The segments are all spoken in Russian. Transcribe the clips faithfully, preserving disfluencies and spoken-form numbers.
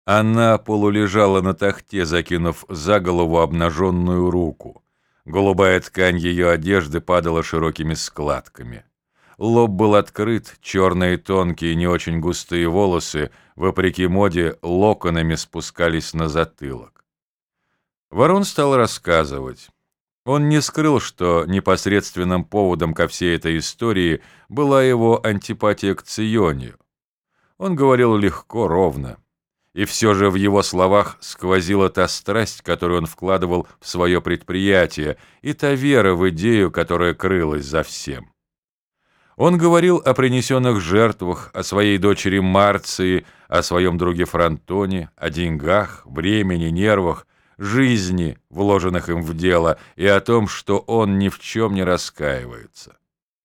Она полулежала на тахте, закинув за голову обнаженную руку. Голубая ткань ее одежды падала широкими складками. Лоб был открыт, черные тонкие, не очень густые волосы, вопреки моде, локонами спускались на затылок. Ворон стал рассказывать. Он не скрыл, что непосредственным поводом ко всей этой истории была его антипатия к Ционию. Он говорил легко, ровно. И все же в его словах сквозила та страсть, которую он вкладывал в свое предприятие, и та вера в идею, которая крылась за всем. Он говорил о принесенных жертвах, о своей дочери Марции, о своем друге Фронтоне, о деньгах, времени, нервах, жизни, вложенных им в дело, и о том, что он ни в чем не раскаивается.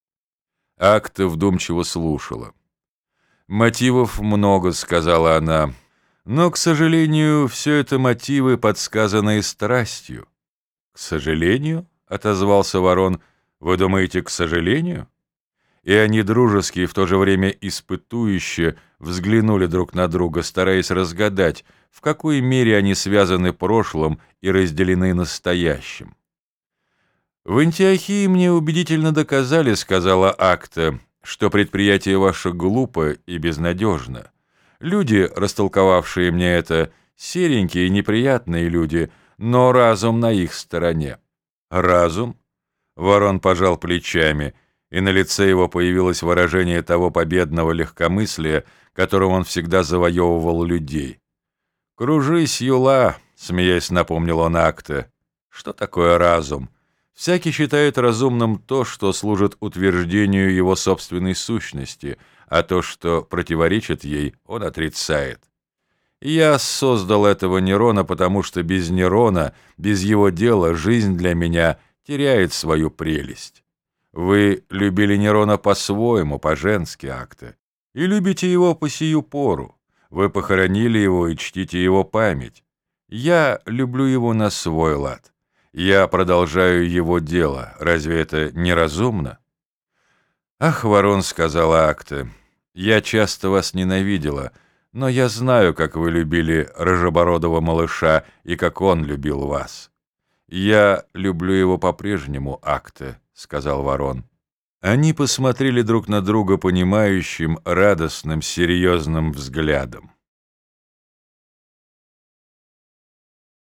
Акта вдумчиво слушала. «Мотивов много», — сказала она, — «но, к сожалению, все это мотивы, подсказанные страстью». «К сожалению?» — отозвался Ворон. «Вы думаете, к сожалению?» И они дружески и в то же время испытующе взглянули друг на друга, стараясь разгадать, в какой мере они связаны прошлым и разделены настоящим. «В Антиохии мне убедительно доказали, — сказала Акта, — что предприятие ваше глупо и безнадежно. Люди, растолковавшие мне это, серенькие и неприятные люди, но разум на их стороне». «Разум?» — Ворон пожал плечами, и на лице его появилось выражение того победного легкомыслия, которым он всегда завоевывал людей. «Кружись, юла!» — смеясь напомнил он Акта. «Что такое разум? Всякий считает разумным то, что служит утверждению его собственной сущности, а то, что противоречит ей, он отрицает. Я создал этого Нерона, потому что без Нерона, без его дела, жизнь для меня теряет свою прелесть. Вы любили Нерона по-своему, по-женски, Акта, и любите его по сию пору. Вы похоронили его и чтите его память. Я люблю его на свой лад. Я продолжаю его дело. Разве это неразумно?» «Ах, Ворон, — сказала Акта, — я часто вас ненавидела, но я знаю, как вы любили рыжебородого малыша и как он любил вас. Я люблю его по-прежнему, Акта, — сказал Ворон». Они посмотрели друг на друга понимающим, радостным, серьезным взглядом.